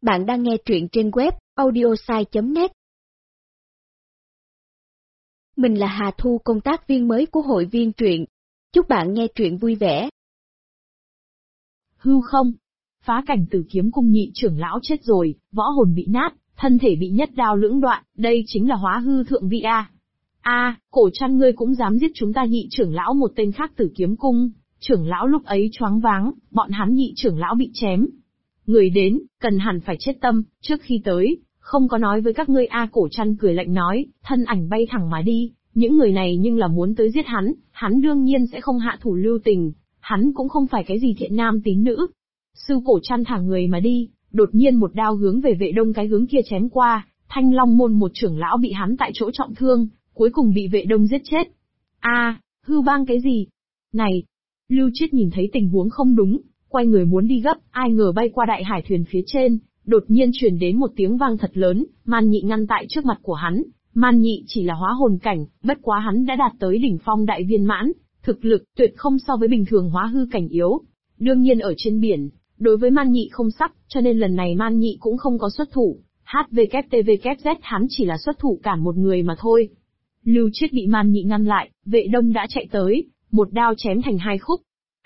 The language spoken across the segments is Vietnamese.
Bạn đang nghe truyện trên web audiosai.net. Mình là Hà Thu, công tác viên mới của hội viên truyện. Chúc bạn nghe truyện vui vẻ. Hư không? Phá cảnh Tử Kiếm Cung nhị trưởng lão chết rồi, võ hồn bị nát, thân thể bị nhất đao lưỡng đoạn, đây chính là hóa hư thượng vị a. Cổ Trăn ngươi cũng dám giết chúng ta nhị trưởng lão một tên khác Tử Kiếm Cung. Trưởng lão lúc ấy choáng váng, bọn hắn nhị trưởng lão bị chém. Người đến, cần hẳn phải chết tâm, trước khi tới, không có nói với các ngươi Cổ Trăn cười lạnh nói, thân ảnh bay thẳng mà đi, những người này nhưng là muốn tới giết hắn đương nhiên sẽ không hạ thủ lưu tình, hắn cũng không phải cái gì thiện nam tín nữ. Sư Cổ Trăn thả người mà đi, đột nhiên một đao hướng về Vệ Đông cái hướng kia chém qua, Thanh Long môn một trưởng lão bị hắn tại chỗ trọng thương, cuối cùng bị Vệ Đông giết chết. Hư vang cái gì? Này! Lưu Chiết nhìn thấy tình huống không đúng, quay người muốn đi gấp, ai ngờ bay qua đại hải thuyền phía trên, đột nhiên truyền đến một tiếng vang thật lớn, Man Nhị ngăn tại trước mặt của hắn. Man Nhị chỉ là hóa hồn cảnh, bất quá hắn đã đạt tới đỉnh phong đại viên mãn, thực lực tuyệt không so với bình thường hóa hư cảnh yếu. Đương nhiên ở trên biển, đối với Man Nhị không sắc, cho nên lần này Man Nhị cũng không có xuất thủ. HVKTVKZ hắn chỉ là xuất thủ cản một người mà thôi. Lưu Chiết bị Man Nhị ngăn lại, Vệ Đông đã chạy tới, một đao chém thành hai khúc.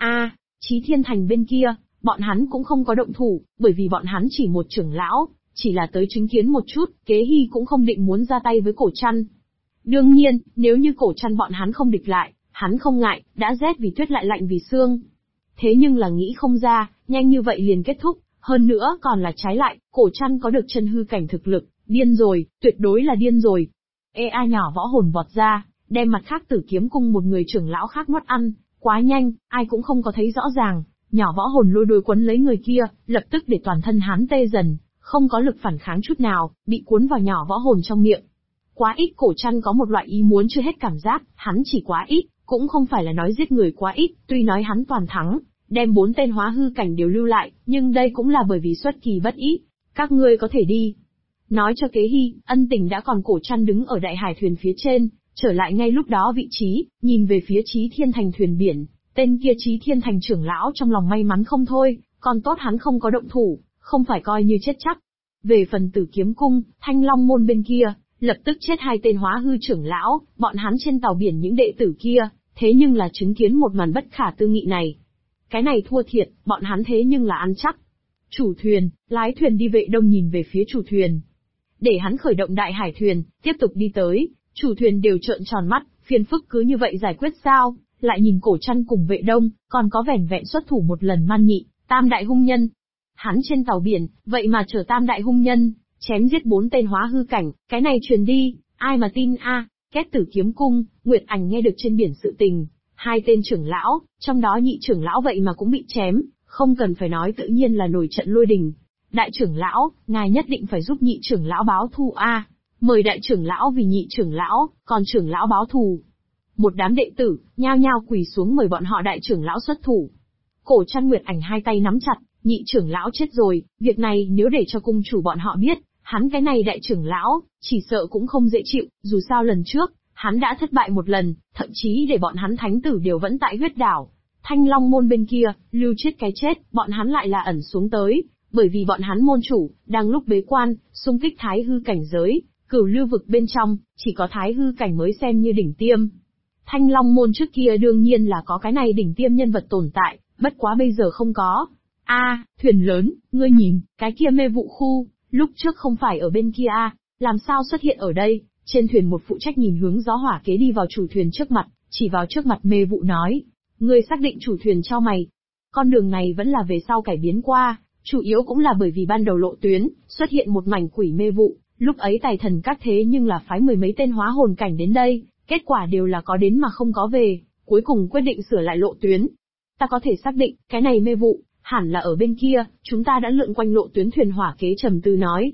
Chí Thiên Thành bên kia, bọn hắn cũng không có động thủ, bởi vì bọn hắn chỉ một trưởng lão, chỉ là tới chứng kiến một chút, Kế Hy cũng không định muốn ra tay với Cổ Trăn. Đương nhiên, nếu như Cổ Trăn bọn hắn không địch lại, hắn không ngại, đã rét vì tuyết lại lạnh vì xương. Thế nhưng là nghĩ không ra, nhanh như vậy liền kết thúc, hơn nữa còn là trái lại, Cổ Trăn có được chân hư cảnh thực lực, điên rồi, tuyệt đối là điên rồi. Nhỏ võ hồn vọt ra, đem mặt khác Tử Kiếm Cung một người trưởng lão khác nuốt ăn, quá nhanh, ai cũng không có thấy rõ ràng, nhỏ võ hồn lôi đôi quấn lấy người kia, lập tức để toàn thân hắn tê dần, không có lực phản kháng chút nào, bị cuốn vào nhỏ võ hồn trong miệng. Quá ít. Cổ Trăn có một loại ý muốn chưa hết cảm giác, hắn chỉ quá ít, cũng không phải là nói giết người quá ít, tuy nói hắn toàn thắng, đem 4 tên hóa hư cảnh đều lưu lại, nhưng đây cũng là bởi vì xuất kỳ bất ý. Các ngươi có thể đi. Nói cho Kế Hy, ân tình đã còn. Cổ Trăn đứng ở đại hải thuyền phía trên, trở lại ngay lúc đó vị trí, nhìn về phía Chí Thiên Thành thuyền biển, tên kia Chí Thiên Thành trưởng lão trong lòng may mắn không thôi, còn tốt hắn không có động thủ, không phải coi như chết chắc. Về phần Tử Kiếm Cung, Thanh Long môn bên kia, lập tức chết 2 tên hóa hư trưởng lão, bọn hắn trên tàu biển những đệ tử kia, thế nhưng là chứng kiến một màn bất khả tư nghị này. Cái này thua thiệt, bọn hắn thế nhưng là ăn chắc. Chủ thuyền, lái thuyền đi. Vệ Đông nhìn về phía chủ thuyền, để hắn khởi động đại hải thuyền, tiếp tục đi tới. Chủ thuyền đều trợn tròn mắt, phiền phức cứ như vậy giải quyết sao? Lại nhìn Cổ Trăn cùng Vệ Đông, còn có vẻn vẹn xuất thủ một lần Man Nhị, tam đại hung nhân. Hắn trên tàu biển, vậy mà chở tam đại hung nhân, chém giết 4 tên hóa hư cảnh, cái này truyền đi, ai mà tin Kết Tử Kiếm Cung, Nguyệt Ảnh nghe được trên biển sự tình, 2 tên trưởng lão, trong đó nhị trưởng lão vậy mà cũng bị chém, không cần phải nói tự nhiên là nổi trận lôi đình. Đại trưởng lão, ngài nhất định phải giúp nhị trưởng lão báo thù mời đại trưởng lão vì nhị trưởng lão, còn trưởng lão báo thù. Một đám đệ tử, nhao nhao quỳ xuống mời bọn họ đại trưởng lão xuất thủ. Cổ Trăn Nguyệt Ảnh hai tay nắm chặt, nhị trưởng lão chết rồi, việc này nếu để cho cung chủ bọn họ biết, hắn cái này đại trưởng lão, chỉ sợ cũng không dễ chịu, dù sao lần trước, hắn đã thất bại một lần, thậm chí để bọn hắn thánh tử đều vẫn tại huyết đảo. Thanh Long môn bên kia, Lưu Chiết cái chết, bọn hắn lại là ẩn xuống tới, bởi vì bọn hắn môn chủ, đang lúc bế quan, xung kích thái hư cảnh giới. Cửu lưu vực bên trong, chỉ có thái hư cảnh mới xem như đỉnh tiêm. Thanh Long môn trước kia đương nhiên là có cái này đỉnh tiêm nhân vật tồn tại, bất quá bây giờ không có. Thuyền lớn, ngươi nhìn, cái kia mê vụ khu, lúc trước không phải ở bên kia làm sao xuất hiện ở đây? Trên thuyền một phụ trách nhìn hướng Gió Hỏa Kế đi vào chủ thuyền trước mặt, chỉ vào trước mặt mê vụ nói, ngươi xác định chủ thuyền cho mày. Con đường này vẫn là về sau cải biến qua, chủ yếu cũng là bởi vì ban đầu lộ tuyến, xuất hiện một mảnh quỷ mê vụ. Lúc ấy Tài Thần các thế nhưng là phái 10 mấy tên hóa hồn cảnh đến đây, kết quả đều là có đến mà không có về, cuối cùng quyết định sửa lại lộ tuyến. Ta có thể xác định, cái này mê vụ, hẳn là ở bên kia, chúng ta đã lượn quanh lộ tuyến. Thuyền Hỏa Kế trầm tư nói.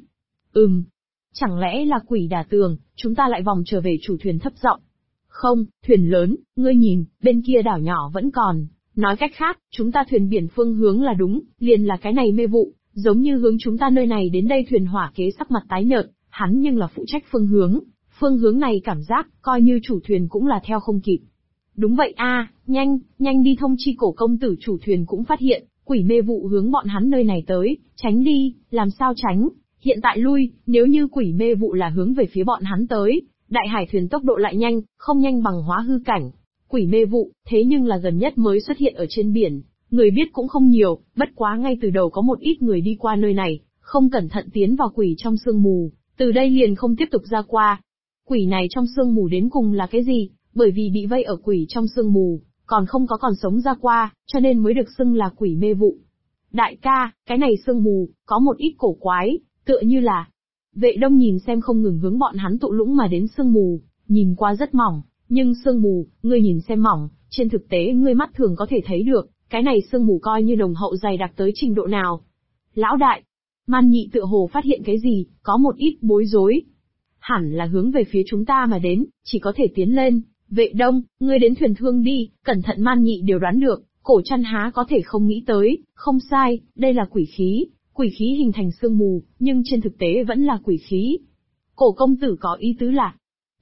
Chẳng lẽ là quỷ đả tường, chúng ta lại vòng trở về. Chủ thuyền thấp giọng. Không, thuyền lớn, ngươi nhìn, bên kia đảo nhỏ vẫn còn. Nói cách khác, chúng ta thuyền biển phương hướng là đúng, liền là cái này mê vụ. Giống như hướng chúng ta nơi này đến đây. Thuyền Hỏa Kế sắc mặt tái nhợt, hắn nhưng là phụ trách phương hướng này cảm giác, coi như chủ thuyền cũng là theo không kịp. Đúng vậy nhanh đi thông chi Cổ công tử. Chủ thuyền cũng phát hiện, Quỷ mê vụ hướng bọn hắn nơi này tới, tránh đi, làm sao tránh, hiện tại lui, nếu như quỷ mê vụ là hướng về phía bọn hắn tới, đại hải thuyền tốc độ lại nhanh, không nhanh bằng hóa hư cảnh. Quỷ mê vụ, thế nhưng là gần nhất mới xuất hiện ở trên biển, người biết cũng không nhiều, bất quá ngay từ đầu có một ít người đi qua nơi này, không cẩn thận tiến vào quỷ trong sương mù, từ đây liền không tiếp tục ra qua. Quỷ này trong sương mù đến cùng là cái gì? Bởi vì bị vây ở quỷ trong sương mù, còn không có còn sống ra qua, cho nên mới được xưng là quỷ mê vụ. Đại ca, cái này sương mù, có một ít cổ quái, tựa như là... Vệ Đông nhìn xem không ngừng hướng bọn hắn tụ lũng mà đến sương mù, nhìn qua rất mỏng, nhưng sương mù, ngươi nhìn xem mỏng, trên thực tế ngươi mắt thường có thể thấy được, cái này sương mù coi như nồng hậu dày đặc tới trình độ nào. Lão đại, Man Nhị tựa hồ phát hiện cái gì, có một ít bối rối. Hẳn là hướng về phía chúng ta mà đến, chỉ có thể tiến lên. Vệ Đông, ngươi đến thuyền thương đi, cẩn thận. Man Nhị đều đoán được, Cổ Trăn há có thể không nghĩ tới, không sai, đây là quỷ khí hình thành sương mù, nhưng trên thực tế vẫn là quỷ khí. Cổ công tử có ý tứ là,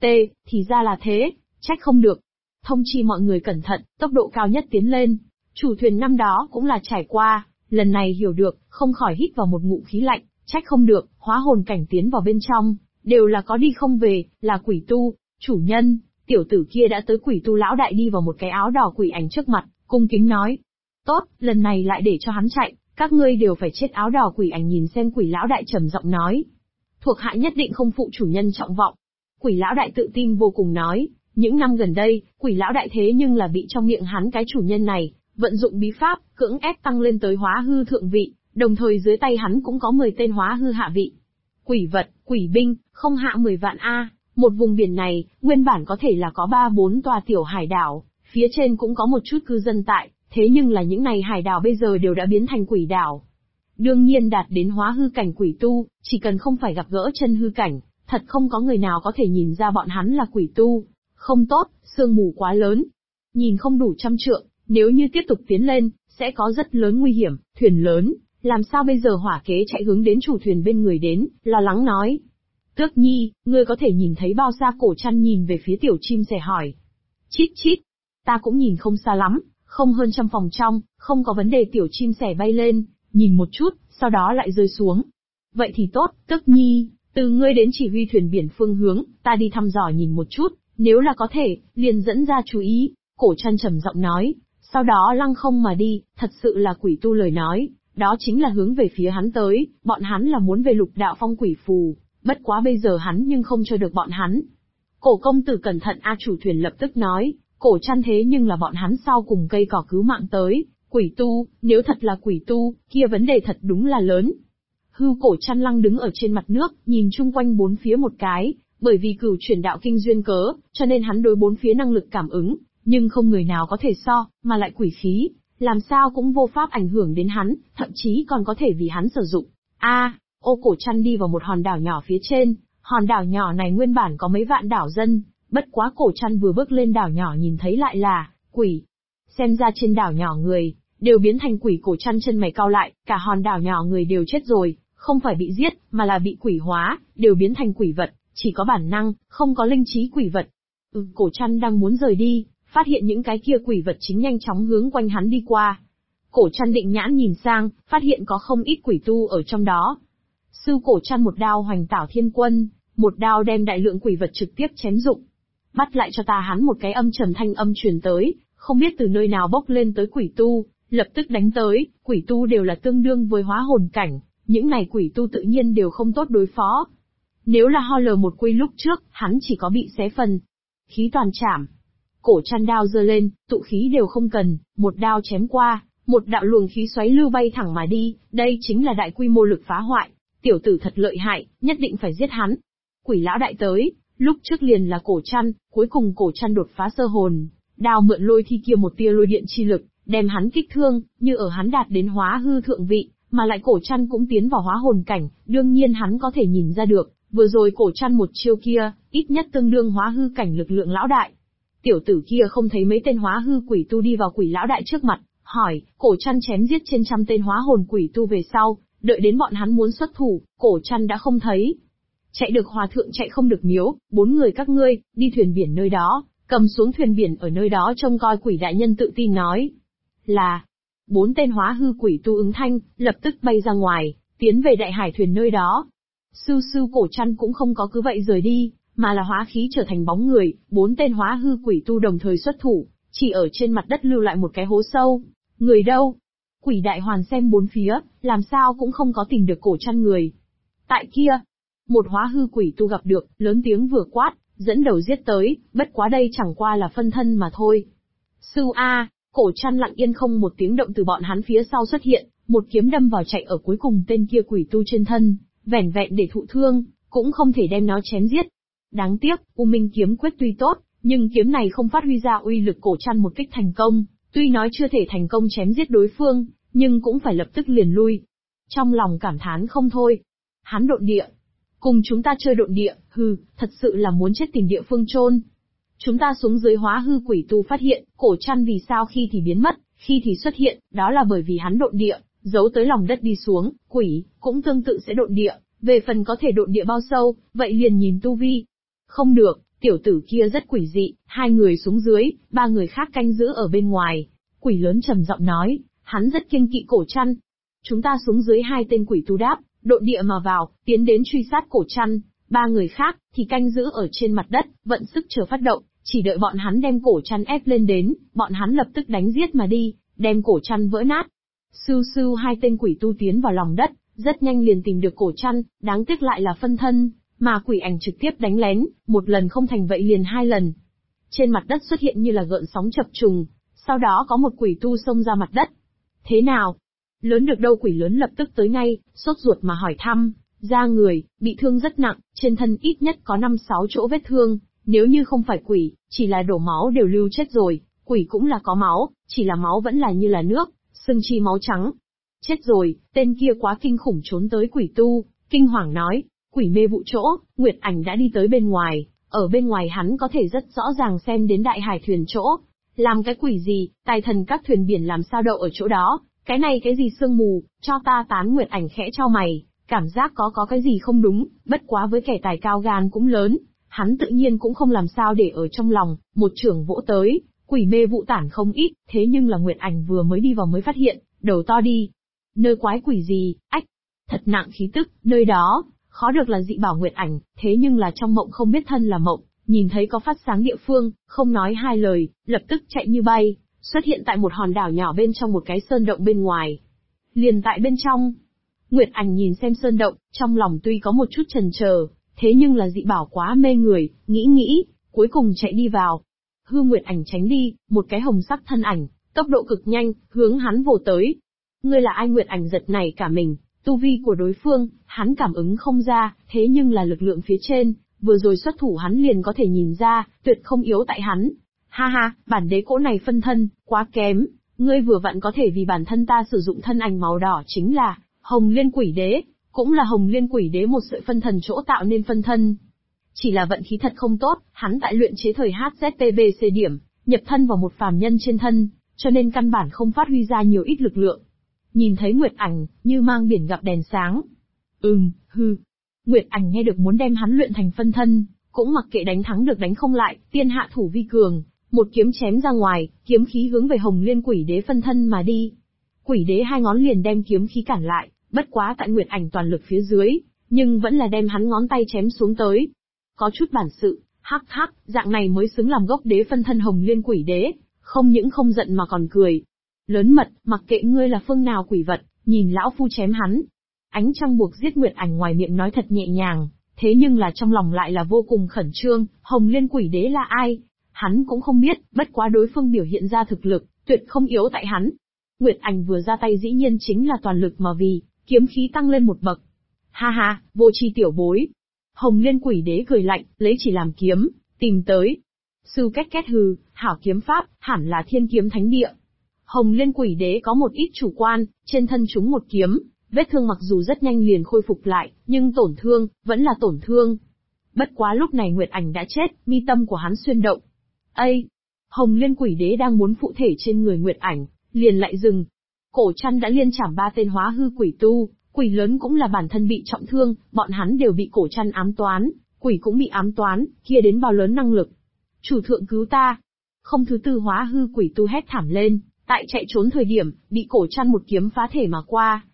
thì ra là thế, trách không được. Thông chi mọi người cẩn thận, tốc độ cao nhất tiến lên. Chủ thuyền năm đó cũng là trải qua, lần này hiểu được, không khỏi hít vào một ngụm khí lạnh, trách không được, hóa hồn cảnh tiến vào bên trong, đều là có đi không về, là quỷ tu. Chủ nhân, tiểu tử kia đã tới. Quỷ tu lão đại đi vào một cái áo đỏ quỷ ảnh trước mặt, cung kính nói. Tốt, lần này lại để cho hắn chạy, các ngươi đều phải chết. Áo đỏ quỷ ảnh nhìn xem quỷ lão đại trầm giọng nói. Thuộc hạ nhất định không phụ chủ nhân trọng vọng. Quỷ lão đại tự tin vô cùng nói, những năm gần đây, quỷ lão đại thế nhưng là bị trong miệng hắn cái chủ nhân này, vận dụng bí pháp, cưỡng ép tăng lên tới hóa hư thượng vị, đồng thời dưới tay hắn cũng có 10 tên hóa hư hạ vị. Quỷ vật, quỷ binh, không hạ 10 vạn A, một vùng biển này, nguyên bản có thể là có 3-4 tòa tiểu hải đảo, phía trên cũng có một chút cư dân tại, thế nhưng là những này hải đảo bây giờ đều đã biến thành quỷ đảo. Đương nhiên đạt đến hóa hư cảnh quỷ tu, chỉ cần không phải gặp gỡ chân hư cảnh, thật không có người nào có thể nhìn ra bọn hắn là quỷ tu. Không tốt, sương mù quá lớn. Nhìn không đủ 100 trượng, nếu như tiếp tục tiến lên, sẽ có rất lớn nguy hiểm. Thuyền lớn, làm sao bây giờ? Hỏa kế chạy hướng đến chủ thuyền bên người đến, lo lắng nói. Tước Nhi, ngươi có thể nhìn thấy bao xa? Cổ Trăn nhìn về phía tiểu chim sẻ hỏi. Chít chít, ta cũng nhìn không xa lắm, không hơn 100 phòng trong, không có vấn đề. Tiểu chim sẻ bay lên, nhìn một chút, sau đó lại rơi xuống. Vậy thì tốt, Tước Nhi, từ ngươi đến chỉ huy thuyền biển phương hướng, ta đi thăm dò nhìn một chút, nếu là có thể, liền dẫn ra chú ý. Cổ Trăn trầm giọng nói, sau đó lăng không mà đi. Thật sự là quỷ tu lời nói, đó chính là hướng về phía hắn tới, bọn hắn là muốn về Lục Đạo Phong quỷ phù, bất quá bây giờ hắn nhưng không cho được bọn hắn. Cổ công tử cẩn thận. Chủ thuyền lập tức nói, Cổ Trăn thế nhưng là bọn hắn sau cùng cây cỏ cứu mạng tới. Quỷ tu, nếu thật là quỷ tu, kia vấn đề thật đúng là lớn. Cổ Trăn lăng đứng ở trên mặt nước, nhìn chung quanh bốn phía một cái, bởi vì cửu chuyển đạo kinh duyên cớ, cho nên hắn đối bốn phía năng lực cảm ứng, nhưng không người nào có thể so, mà lại quỷ khí, làm sao cũng vô pháp ảnh hưởng đến hắn, thậm chí còn có thể vì hắn sử dụng. Cổ Trăn đi vào một hòn đảo nhỏ phía trên, hòn đảo nhỏ này nguyên bản có mấy vạn đảo dân, bất quá Cổ Trăn vừa bước lên đảo nhỏ nhìn thấy lại là quỷ. Xem ra trên đảo nhỏ người đều biến thành quỷ. Cổ Trăn chân mày cau lại, cả hòn đảo nhỏ người đều chết rồi, không phải bị giết, mà là bị quỷ hóa, đều biến thành quỷ vật, chỉ có bản năng, không có linh trí quỷ vật. Cổ Trăn đang muốn rời đi, phát hiện những cái kia quỷ vật chính nhanh chóng hướng quanh hắn đi qua. Cổ Trăn định nhãn nhìn sang, phát hiện có không ít quỷ tu ở trong đó. Cổ Trăn một đao hoành tảo thiên quân, một đao đem đại lượng quỷ vật trực tiếp chém dụng. Bắt lại cho ta. Hắn một cái âm trầm thanh âm truyền tới, không biết từ nơi nào bốc lên tới quỷ tu, lập tức đánh tới. Quỷ tu đều là tương đương với hóa hồn cảnh, những này quỷ tu tự nhiên đều không tốt đối phó. Nếu là ho lờ một quy lúc trước, hắn chỉ có bị xé phần. Khí toàn chảm. Cổ Trăn đao giơ lên, tụ khí đều không cần, một đao chém qua, một đạo luồng khí xoáy lưu bay thẳng mà đi, đây chính là đại quy mô lực phá hoại. Tiểu tử thật lợi hại, nhất định phải giết hắn. Quỷ lão đại tới, lúc trước liền là Cổ Trăn, cuối cùng Cổ Trăn đột phá sơ hồn, đao mượn lôi thi kia một tia lôi điện chi lực, đem hắn kích thương, như ở hắn đạt đến hóa hư thượng vị, mà lại Cổ Trăn cũng tiến vào hóa hồn cảnh, đương nhiên hắn có thể nhìn ra được, vừa rồi Cổ Trăn một chiêu kia, ít nhất tương đương hóa hư cảnh lực lượng lão đại. Tiểu tử kia không thấy mấy tên hóa hư quỷ tu đi vào quỷ lão đại trước mặt, hỏi. Cổ Trăn chém giết trên 100 tên hóa hồn quỷ tu về sau, đợi đến bọn hắn muốn xuất thủ, Cổ Trăn đã không thấy. Chạy được hòa thượng chạy không được miếu, 4 người các ngươi, đi thuyền biển nơi đó, cầm xuống thuyền biển ở nơi đó trông coi. Quỷ đại nhân tự tin nói. Là, 4 tên hóa hư quỷ tu ứng thanh, lập tức bay ra ngoài, tiến về đại hải thuyền nơi đó. Sưu Sưu Cổ Trăn cũng không có cứ vậy rời đi, mà là hóa khí trở thành bóng người, 4 tên hóa hư quỷ tu đồng thời xuất thủ, chỉ ở trên mặt đất lưu lại một cái hố sâu. Người đâu? Quỷ đại hoàn xem bốn phía, làm sao cũng không có tìm được Cổ Trăn người. Tại kia, một hóa hư quỷ tu gặp được, lớn tiếng vừa quát, dẫn đầu giết tới, bất quá đây chẳng qua là phân thân mà thôi. Sưu A, Cổ Trăn lặng yên không một tiếng động từ bọn hắn phía sau xuất hiện, một kiếm đâm vào chạy ở cuối cùng tên kia quỷ tu trên thân, vẻn vẹn để thụ thương, cũng không thể đem nó chém giết. Đáng tiếc, U Minh kiếm quyết tuy tốt, nhưng kiếm này không phát huy ra uy lực. Cổ Trăn một kích thành công, tuy nói chưa thể thành công chém giết đối phương, nhưng cũng phải lập tức liền lui. Trong lòng cảm thán không thôi. Hắn độn địa. Cùng chúng ta chơi độn địa, thật sự là muốn chết tìm địa phương chôn. Chúng ta xuống dưới hóa hư quỷ tu phát hiện, Cổ Trăn vì sao khi thì biến mất, khi thì xuất hiện, đó là bởi vì hắn độn địa, giấu tới lòng đất đi xuống, quỷ, cũng tương tự sẽ độn địa, về phần có thể độn địa bao sâu, vậy liền nhìn tu vi. Không được, tiểu tử kia rất quỷ dị, 2 người xuống dưới, 3 người khác canh giữ ở bên ngoài. Quỷ lớn trầm giọng nói, hắn rất kiêng kỵ Cổ Trăn. Chúng ta xuống dưới 2 tên quỷ tu đáp, độn địa mà vào, tiến đến truy sát Cổ Trăn, 3 người khác thì canh giữ ở trên mặt đất, vận sức chờ phát động, chỉ đợi bọn hắn đem Cổ Trăn ép lên đến, bọn hắn lập tức đánh giết mà đi, đem Cổ Trăn vỡ nát. Sưu Sưu 2 tên quỷ tu tiến vào lòng đất, rất nhanh liền tìm được Cổ Trăn, đáng tiếc lại là phân thân, mà quỷ ảnh trực tiếp đánh lén, một lần không thành vậy liền 2 lần. Trên mặt đất xuất hiện như là gợn sóng chập trùng, sau đó có một quỷ tu xông ra mặt đất. Thế nào? Lớn được đâu? Quỷ lớn lập tức tới ngay, sốt ruột mà hỏi thăm. Da người, bị thương rất nặng, trên thân ít nhất có 5-6 chỗ vết thương, nếu như không phải quỷ, chỉ là đổ máu đều lưu chết rồi, quỷ cũng là có máu, chỉ là máu vẫn là như là nước, sưng chi máu trắng. Chết rồi, tên kia quá kinh khủng. Trốn tới quỷ tu, kinh hoàng nói, quỷ mê vụ chỗ, Nguyệt Ảnh đã đi tới bên ngoài, ở bên ngoài hắn có thể rất rõ ràng xem đến đại hải thuyền chỗ. Làm cái quỷ gì, tài thần các thuyền biển làm sao đậu ở chỗ đó, cái này cái gì sương mù, cho ta tán. Nguyệt Ảnh khẽ chau mày, cảm giác có cái gì không đúng, bất quá với kẻ tài cao gan cũng lớn, hắn tự nhiên cũng không làm sao để ở trong lòng, một chưởng vỗ tới, quỷ mê vụ tản không ít, thế nhưng là Nguyệt Ảnh vừa mới đi vào mới phát hiện, đầu to đi. Nơi quái quỷ gì, ách, thật nặng khí tức, nơi đó, khó được là dị bảo. Nguyệt Ảnh, thế nhưng là trong mộng không biết thân là mộng, nhìn thấy có phát sáng địa phương, không nói hai lời, lập tức chạy như bay, xuất hiện tại một hòn đảo nhỏ bên trong một cái sơn động bên ngoài. Liền tại bên trong, Nguyệt Ảnh nhìn xem sơn động, trong lòng tuy có một chút chần chờ, thế nhưng là dị bảo quá mê người, nghĩ, cuối cùng chạy đi vào. Nguyệt Ảnh tránh đi, một cái hồng sắc thân ảnh, tốc độ cực nhanh, hướng hắn vồ tới. Ngươi là ai? Nguyệt Ảnh giật nảy cả mình, tu vi của đối phương, hắn cảm ứng không ra, thế nhưng là lực lượng phía trên, vừa rồi xuất thủ hắn liền có thể nhìn ra, tuyệt không yếu tại hắn. Ha ha, bản đế cỗ này phân thân, quá kém, ngươi vừa vặn có thể vì bản thân ta sử dụng thân ảnh màu đỏ chính là Hồng Liên Quỷ Đế, cũng là Hồng Liên Quỷ Đế một sợi phân thần chỗ tạo nên phân thân. Chỉ là vận khí thật không tốt, hắn tại luyện chế thời HZPBC điểm, nhập thân vào một phàm nhân trên thân, cho nên căn bản không phát huy ra nhiều ít lực lượng. Nhìn thấy Nguyệt Ảnh, như mang biển gặp đèn sáng. Nguyệt Ảnh nghe được muốn đem hắn luyện thành phân thân, cũng mặc kệ đánh thắng được đánh không lại, tiên hạ thủ vi cường, một kiếm chém ra ngoài, kiếm khí hướng về Hồng Liên Quỷ Đế phân thân mà đi. Quỷ Đế 2 ngón liền đem kiếm khí cản lại, bất quá tại Nguyệt Ảnh toàn lực phía dưới, nhưng vẫn là đem hắn ngón tay chém xuống tới. Có chút bản sự, hắc, dạng này mới xứng làm gốc đế phân thân Hồng Liên Quỷ Đế, không những không giận mà còn cười. Lớn mật, mặc kệ ngươi là phương nào quỷ vật, nhìn lão phu chém hắn. Ánh trăng buộc giết. Nguyệt Ảnh ngoài miệng nói thật nhẹ nhàng, thế nhưng là trong lòng lại là vô cùng khẩn trương. Hồng Liên Quỷ Đế là ai? Hắn cũng không biết, bất quá đối phương biểu hiện ra thực lực, tuyệt không yếu tại hắn. Nguyệt Ảnh vừa ra tay dĩ nhiên chính là toàn lực mà vì, kiếm khí tăng lên một bậc. Ha ha, vô tri tiểu bối. Hồng Liên Quỷ Đế cười lạnh, lấy chỉ làm kiếm, tìm tới. Sư két hừ, hảo kiếm pháp, hẳn là Thiên Kiếm Thánh Địa. Hồng Liên Quỷ Đế có một ít chủ quan, trên thân chúng một kiếm, vết thương mặc dù rất nhanh liền khôi phục lại, nhưng tổn thương, vẫn là tổn thương. Bất quá lúc này Nguyệt Ảnh đã chết, mi tâm của hắn xuyên động. Hồng Liên Quỷ Đế đang muốn phụ thể trên người Nguyệt Ảnh, liền lại dừng. Cổ Trăn đã liên chảm 3 tên hóa hư quỷ tu, quỷ lớn cũng là bản thân bị trọng thương, bọn hắn đều bị Cổ Trăn ám toán, quỷ cũng bị ám toán, kia đến bao lớn năng lực. Chủ thượng cứu ta. Không thứ tư hóa hư quỷ tu hét thảm lên, Tại chạy trốn thời điểm, bị cổ trăn một kiếm phá thể mà qua.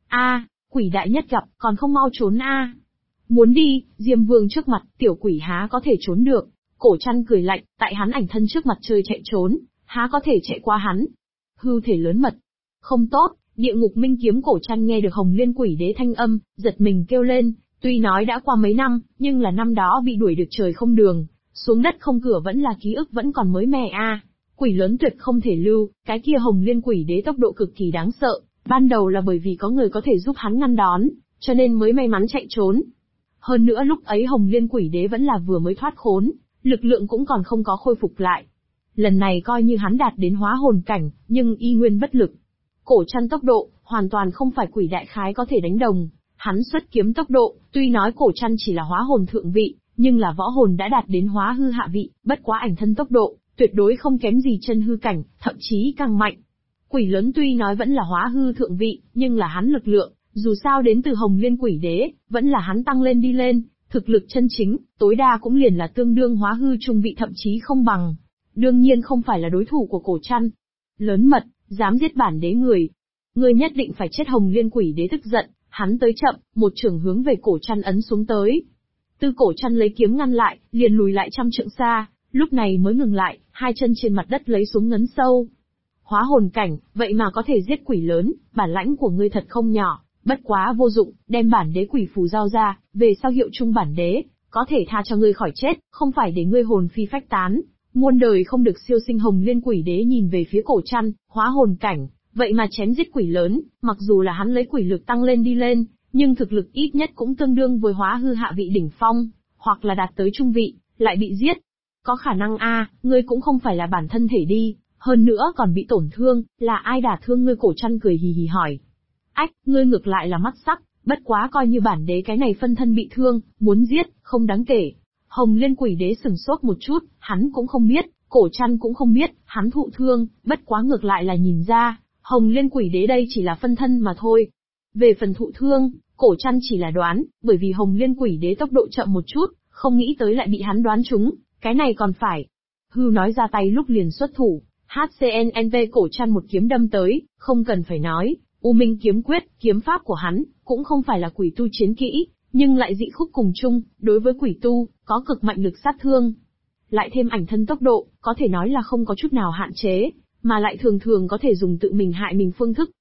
Quỷ đại nhất gặp, còn không mau trốn Muốn đi, Diêm Vương trước mặt, tiểu quỷ há có thể trốn được. Cổ trăn cười lạnh, tại hắn ảnh thân trước mặt chơi chạy trốn, há có thể chạy qua hắn. Hư thể lớn mật. Không tốt, địa ngục minh kiếm. Cổ trăn nghe được Hồng Liên Quỷ Đế thanh âm, giật mình kêu lên, tuy nói đã qua mấy năm, nhưng là năm đó bị đuổi được trời không đường, xuống đất không cửa vẫn là ký ức vẫn còn mới mẻ Quỷ lớn tuyệt không thể lưu, cái kia Hồng Liên Quỷ Đế tốc độ cực kỳ đáng sợ, ban đầu là bởi vì có người có thể giúp hắn ngăn đón, cho nên mới may mắn chạy trốn. Hơn nữa lúc ấy Hồng Liên Quỷ Đế vẫn là vừa mới thoát khốn, lực lượng cũng còn không có khôi phục lại. Lần này coi như hắn đạt đến hóa hồn cảnh, nhưng y nguyên bất lực. Cổ trăn tốc độ, hoàn toàn không phải quỷ đại khái có thể đánh đồng. Hắn xuất kiếm tốc độ, tuy nói cổ trăn chỉ là hóa hồn thượng vị, nhưng là võ hồn đã đạt đến hóa hư hạ vị, bất quá ảnh thân tốc độ, tuyệt đối không kém gì chân hư cảnh, thậm chí càng mạnh. Quỷ lớn tuy nói vẫn là hóa hư thượng vị, nhưng là hắn lực lượng, dù sao đến từ Hồng Liên Quỷ Đế, vẫn là hắn tăng lên đi lên, thực lực chân chính, tối đa cũng liền là tương đương hóa hư trung vị thậm chí không bằng. Đương nhiên không phải là đối thủ của cổ trăn. Lớn mật, dám giết bản đế người. Ngươi nhất định phải chết. Hồng Liên Quỷ Đế tức giận, hắn tới chậm, một chưởng hướng về cổ trăn ấn xuống tới. Tư cổ trăn lấy kiếm ngăn lại, liền lùi lại 100 trượng xa, lúc này mới ngừng lại, hai chân trên mặt đất lấy xuống ngấn sâu. Hóa hồn cảnh, vậy mà có thể giết quỷ lớn, bản lãnh của ngươi thật không nhỏ, bất quá vô dụng, đem bản đế quỷ phù giao ra, về sau hiệu chung bản đế, có thể tha cho ngươi khỏi chết, không phải để ngươi hồn phi phách tán, muôn đời không được siêu sinh. Hồng Liên Quỷ Đế nhìn về phía cổ trăn, hóa hồn cảnh, vậy mà chém giết quỷ lớn, mặc dù là hắn lấy quỷ lực tăng lên đi lên, nhưng thực lực ít nhất cũng tương đương với hóa hư hạ vị đỉnh phong, hoặc là đạt tới trung vị, lại bị giết. Có khả năng ngươi cũng không phải là bản thân thể đi, hơn nữa còn bị tổn thương, là ai đả thương ngươi? Cổ trăn cười hì hì hỏi. Ngươi ngược lại là mắt sắc, bất quá coi như bản đế cái này phân thân bị thương, muốn giết, không đáng kể. Hồng Liên Quỷ Đế sừng sốt một chút, hắn cũng không biết, cổ trăn cũng không biết, hắn thụ thương, bất quá ngược lại là nhìn ra, Hồng Liên Quỷ Đế đây chỉ là phân thân mà thôi. Về phần thụ thương, cổ trăn chỉ là đoán, bởi vì Hồng Liên Quỷ Đế tốc độ chậm một chút, không nghĩ tới lại bị hắn đoán trúng, cái này còn phải. Hư nói ra tay lúc liền xuất thủ, HCNNV cổ trăn một kiếm đâm tới, không cần phải nói, U Minh kiếm quyết, kiếm pháp của hắn, cũng không phải là quỷ tu chiến kỹ, nhưng lại dị khúc cùng chung, đối với quỷ tu, có cực mạnh lực sát thương. Lại thêm ảnh thân tốc độ, có thể nói là không có chút nào hạn chế, mà lại thường thường có thể dùng tự mình hại mình phương thức.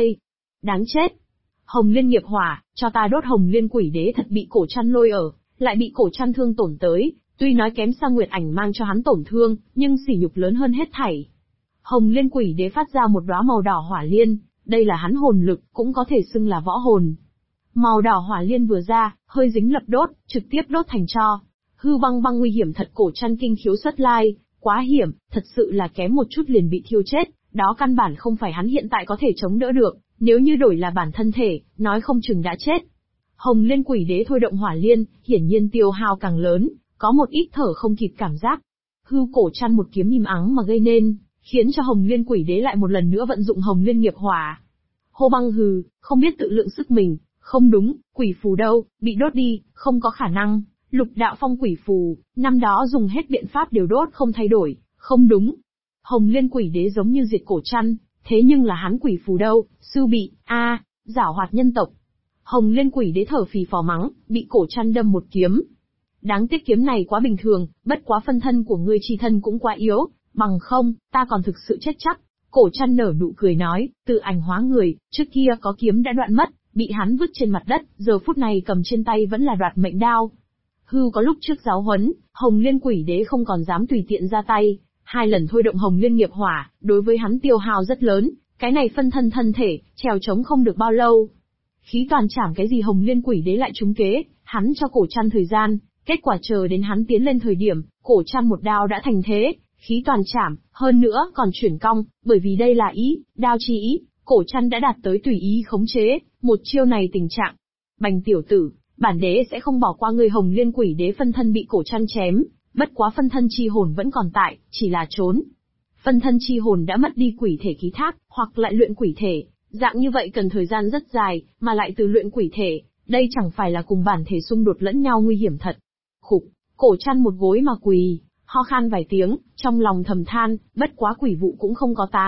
Đáng chết! Hồng Liên nghiệp hỏa, cho ta đốt! Hồng Liên Quỷ Đế thật bị cổ trăn lôi ở, lại bị cổ trăn thương tổn tới, tuy nói kém sang Nguyệt Ảnh mang cho hắn tổn thương, nhưng sỉ nhục lớn hơn hết thảy. Hồng Liên Quỷ Đế phát ra một đóa màu đỏ hỏa liên, đây là hắn hồn lực, cũng có thể xưng là võ hồn. Màu đỏ hỏa liên vừa ra, hơi dính lập đốt, trực tiếp đốt thành tro. Hư băng băng nguy hiểm thật! Cổ trăn kinh khiếu xuất lai, quá hiểm, thật sự là kém một chút liền bị thiêu chết, đó căn bản không phải hắn hiện tại có thể chống đỡ được, nếu như đổi là bản thân thể, nói không chừng đã chết. Hồng Liên Quỷ Đế thôi động hỏa liên, hiển nhiên tiêu hao càng lớn, có một ít thở không kịp cảm giác. Hư cổ trăn một kiếm im ắng mà gây nên, khiến cho Hồng Liên Quỷ Đế lại một lần nữa vận dụng Hồng Liên nghiệp hỏa. Hô băng hừ, không biết tự lượng sức mình, không đúng, quỷ phù đâu, bị đốt đi, không có khả năng. Lục đạo phong quỷ phù, năm đó dùng hết biện pháp đều đốt không thay đổi, không đúng. Hồng Liên Quỷ Đế giống như diệt cổ trăn, thế nhưng là hắn quỷ phù đâu, sư bị, giảo hoạt nhân tộc. Hồng Liên Quỷ Đế thở phì phò mắng, bị cổ trăn đâm một kiếm. Đáng tiếc kiếm này quá bình thường, bất quá phân thân của ngươi chi thân cũng quá yếu, bằng không, ta còn thực sự chết chắc. Cổ trăn nở nụ cười nói, tự ảnh hóa người, trước kia có kiếm đã đoạn mất, bị hắn vứt trên mặt đất, giờ phút này cầm trên tay vẫn là đoạt mệnh đao. Hư có lúc trước giáo huấn, Hồng Liên Quỷ Đế không còn dám tùy tiện ra tay, 2 lần thôi động Hồng Liên nghiệp hỏa, đối với hắn tiêu hao rất lớn, cái này phân thân thân thể, trèo chống không được bao lâu. Khí toàn chảm cái gì? Hồng Liên Quỷ Đế lại trúng kế, hắn cho cổ trăn thời gian, kết quả chờ đến hắn tiến lên thời điểm, cổ trăn một đao đã thành thế, khí toàn chảm, hơn nữa còn chuyển cong, bởi vì đây là đao chi ý, cổ trăn đã đạt tới tùy ý khống chế, một chiêu này tình trạng. Bành tiểu tử, bản đế sẽ không bỏ qua ngươi. Hồng Liên Quỷ Đế phân thân bị cổ trăn chém, bất quá phân thân chi hồn vẫn còn tại, chỉ là trốn. Phân thân chi hồn đã mất đi quỷ thể ký thác, hoặc lại luyện quỷ thể, dạng như vậy cần thời gian rất dài, mà lại từ luyện quỷ thể, đây chẳng phải là cùng bản thể xung đột lẫn nhau nguy hiểm thật. Khục, cổ trăn một gối mà quỳ, ho khan vài tiếng, trong lòng thầm than, bất quá quỷ vụ cũng không có tán,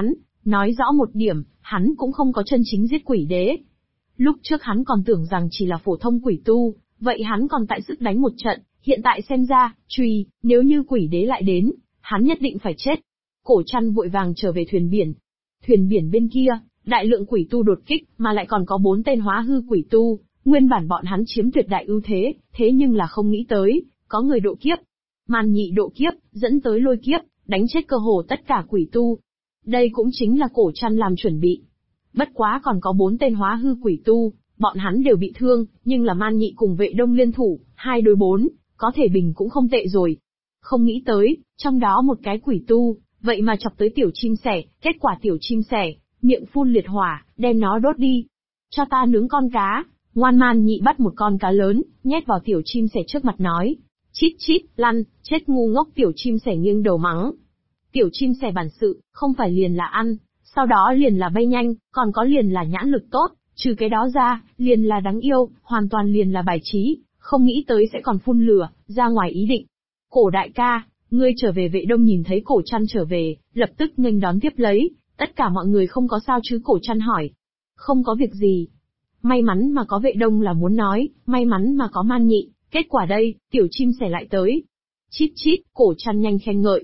Nói rõ một điểm, hắn cũng không có chân chính giết quỷ đế. Lúc trước hắn còn tưởng rằng chỉ là phổ thông quỷ tu, vậy hắn còn tại sức đánh một trận, hiện tại xem ra, nếu như quỷ đế lại đến, hắn nhất định phải chết. Cổ Trăn vội vàng trở về thuyền biển. Thuyền biển bên kia, đại lượng quỷ tu đột kích, mà lại còn có 4 tên hóa hư quỷ tu, nguyên bản bọn hắn chiếm tuyệt đại ưu thế, thế nhưng là không nghĩ tới, có người độ kiếp. Man Nhị độ kiếp, dẫn tới lôi kiếp, đánh chết cơ hồ tất cả quỷ tu. Đây cũng chính là Cổ Trăn làm chuẩn bị. Bất quá còn có 4 tên hóa hư quỷ tu, bọn hắn đều bị thương, nhưng là Man Nhị cùng Vệ Đông liên thủ, 2 đối 4, có thể bình cũng không tệ rồi. Không nghĩ tới, trong đó một cái quỷ tu, vậy mà chọc tới tiểu chim sẻ, kết quả tiểu chim sẻ, miệng phun liệt hỏa, đem nó đốt đi. Cho ta nướng con cá. Ngoan Man Nhị bắt một con cá lớn, nhét vào tiểu chim sẻ trước mặt nói. Chít chít, lăn, chết ngu ngốc, tiểu chim sẻ nghiêng đầu mắng. Tiểu chim sẻ bản sự, không phải liền là ăn, sau đó liền là bay nhanh, còn có liền là nhãn lực tốt, trừ cái đó ra, liền là đáng yêu, hoàn toàn liền là bài trí, không nghĩ tới sẽ còn phun lửa, ra ngoài ý định. Cổ đại ca, ngươi trở về. Vệ Đông nhìn thấy Cổ Trăn trở về, lập tức nghênh đón tiếp lấy, tất cả mọi người không có sao chứ? Cổ Trăn hỏi. Không có việc gì. May mắn mà có Vệ Đông là muốn nói, may mắn mà có Man Nhị, kết quả đây, tiểu chim sẻ lại tới. Chít chít, Cổ Trăn nhanh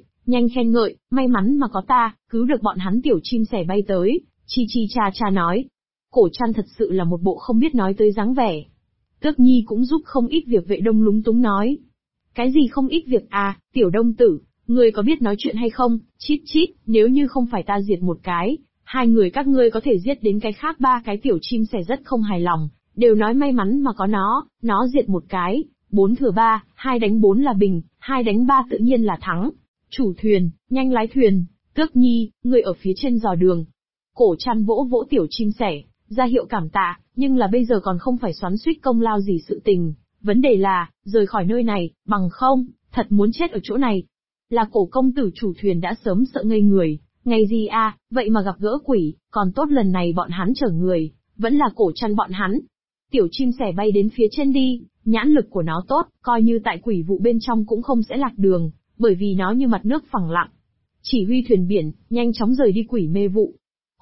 khen ngợi, may mắn mà có ta, cứu được bọn hắn. Tiểu chim sẻ bay tới, chi chi cha cha nói. Cổ Trăn thật sự là một bộ không biết nói tới dáng vẻ. Tước Nhi cũng giúp không ít việc. Vệ Đông lúng túng nói. Cái gì không ít việc à, tiểu Đông tử, ngươi có biết nói chuyện hay không? Chít chít, nếu như không phải ta diệt một cái, 2 người các ngươi có thể giết đến cái khác 3 cái. Tiểu chim sẻ rất không hài lòng, đều nói may mắn mà có nó diệt một cái, 4 thừa 3, 2 đánh 4 là bình, 2 đánh 3 tự nhiên là thắng. Chủ thuyền, nhanh lái thuyền. Tước Nhi, ngươi ở phía trên dò đường. Cổ Trăn vỗ vỗ tiểu chim sẻ, ra hiệu cảm tạ, nhưng là bây giờ còn không phải xoắn xuýt công lao gì sự tình. Vấn đề là, rời khỏi nơi này, bằng không, thật muốn chết ở chỗ này. Là Cổ công tử. Chủ thuyền đã sớm sợ ngây người, ngày gì à, vậy mà gặp gỡ quỷ, còn tốt lần này bọn hắn chở người, vẫn là Cổ Trăn bọn hắn. Tiểu chim sẻ bay đến phía trên đi, nhãn lực của nó tốt, coi như tại quỷ vụ bên trong cũng không sẽ lạc đường, bởi vì nó như mặt nước phẳng lặng. Chỉ huy thuyền biển, nhanh chóng rời đi quỷ mê vụ.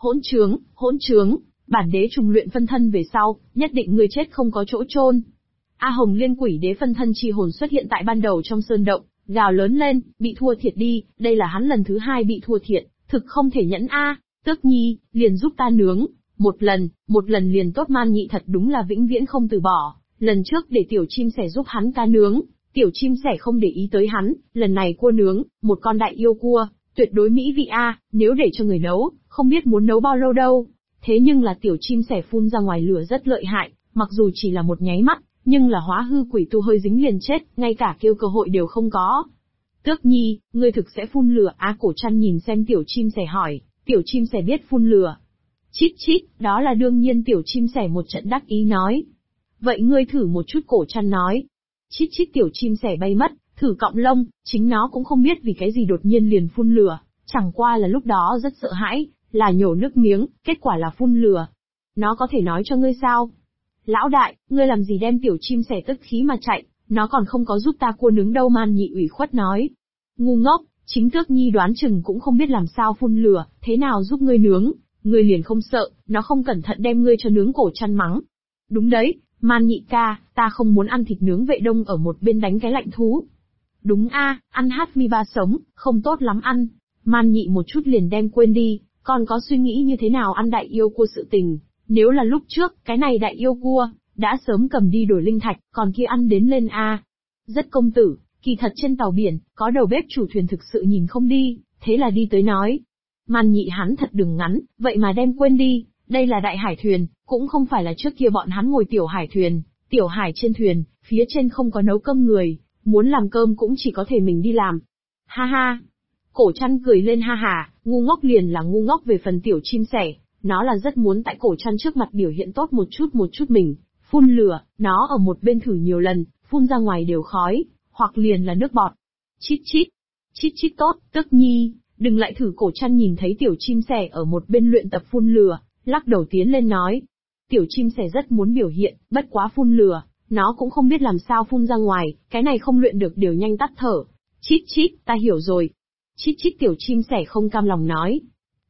Hỗn trướng, bản đế trùng luyện phân thân về sau, nhất định ngươi chết không có chỗ chôn. A Hồng Liên quỷ đế phân thân chi hồn xuất hiện tại ban đầu trong sơn động, gào lớn lên, bị thua thiệt đi, đây là hắn lần thứ 2 bị thua thiệt, thực không thể nhẫn a. Tước Nhi, liền giúp ta nướng, một lần liền tốt. Man Nhị thật đúng là vĩnh viễn không từ bỏ, lần trước để tiểu chim sẻ giúp hắn cá nướng, tiểu chim sẻ không để ý tới hắn, lần này cua nướng, một con đại yêu cua, tuyệt đối mỹ vị a, nếu để cho người nấu, không biết muốn nấu bao lâu đâu. Thế nhưng là tiểu chim sẻ phun ra ngoài lửa rất lợi hại, mặc dù chỉ là một nháy mắt, nhưng là hóa hư quỷ tu hơi dính liền chết, ngay cả kêu cơ hội đều không có. Tước Nhi, ngươi thực sẽ phun lửa à? Cổ Trăn nhìn xem tiểu chim sẻ hỏi. Tiểu chim sẻ biết phun lửa. Chít chít, đó là đương nhiên. Tiểu chim sẻ một trận đắc ý nói. Vậy ngươi thử một chút. Cổ Trăn nói. Chít chít, tiểu chim sẻ bay mất, thử cọng lông, chính nó cũng không biết vì cái gì đột nhiên liền phun lửa, chẳng qua là lúc đó rất sợ hãi, là nhổ nước miếng, kết quả là phun lửa. Nó có thể nói cho ngươi sao? Lão đại, ngươi làm gì đem tiểu chim sẻ tức khí mà chạy, nó còn không có giúp ta cua nướng đâu. Man Nhị ủy khuất nói. Ngu ngốc, chính Tước Nhi đoán chừng cũng không biết làm sao phun lửa, thế nào giúp ngươi nướng, ngươi liền không sợ, nó không cẩn thận đem ngươi cho nướng. Cổ Trăn mắng. Đúng đấy, Man Nhị ca, ta không muốn ăn thịt nướng. Vệ Đông ở một bên đánh cái lạnh thú. Đúng a, ăn hát mi ba sống, không tốt lắm ăn. Man Nhị một chút liền đem quên đi, còn có suy nghĩ như thế nào ăn đại yêu cua sự tình. Nếu là lúc trước, cái này đại yêu cua, đã sớm cầm đi đổi linh thạch, còn kia ăn đến lên a. Rất công tử, kỳ thật trên tàu biển, có đầu bếp chủ thuyền thực sự nhìn không đi, thế là đi tới nói. Man Nhị hắn thật đừng ngắn, vậy mà đem quên đi, đây là đại hải thuyền, cũng không phải là trước kia bọn hắn ngồi tiểu hải thuyền. Tiểu hải trên thuyền, phía trên không có nấu cơm người, muốn làm cơm cũng chỉ có thể mình đi làm. Ha ha. Cổ Trăn cười lên ha hả, ngu ngốc liền là ngu ngốc. Về phần tiểu chim sẻ, nó là rất muốn tại Cổ Trăn trước mặt biểu hiện tốt một chút mình. Phun lửa, nó ở một bên thử nhiều lần, phun ra ngoài đều khói, hoặc liền là nước bọt. Chít chít tốt. Tước Nhi, đừng lại thử. Cổ Trăn nhìn thấy tiểu chim sẻ ở một bên luyện tập phun lửa, lắc đầu tiến lên nói. Tiểu chim sẻ rất muốn biểu hiện, bất quá phun lửa, nó cũng không biết làm sao phun ra ngoài, cái này không luyện được đều nhanh tắt thở. Chít chít, ta hiểu rồi. Chít chít, tiểu chim sẻ không cam lòng nói.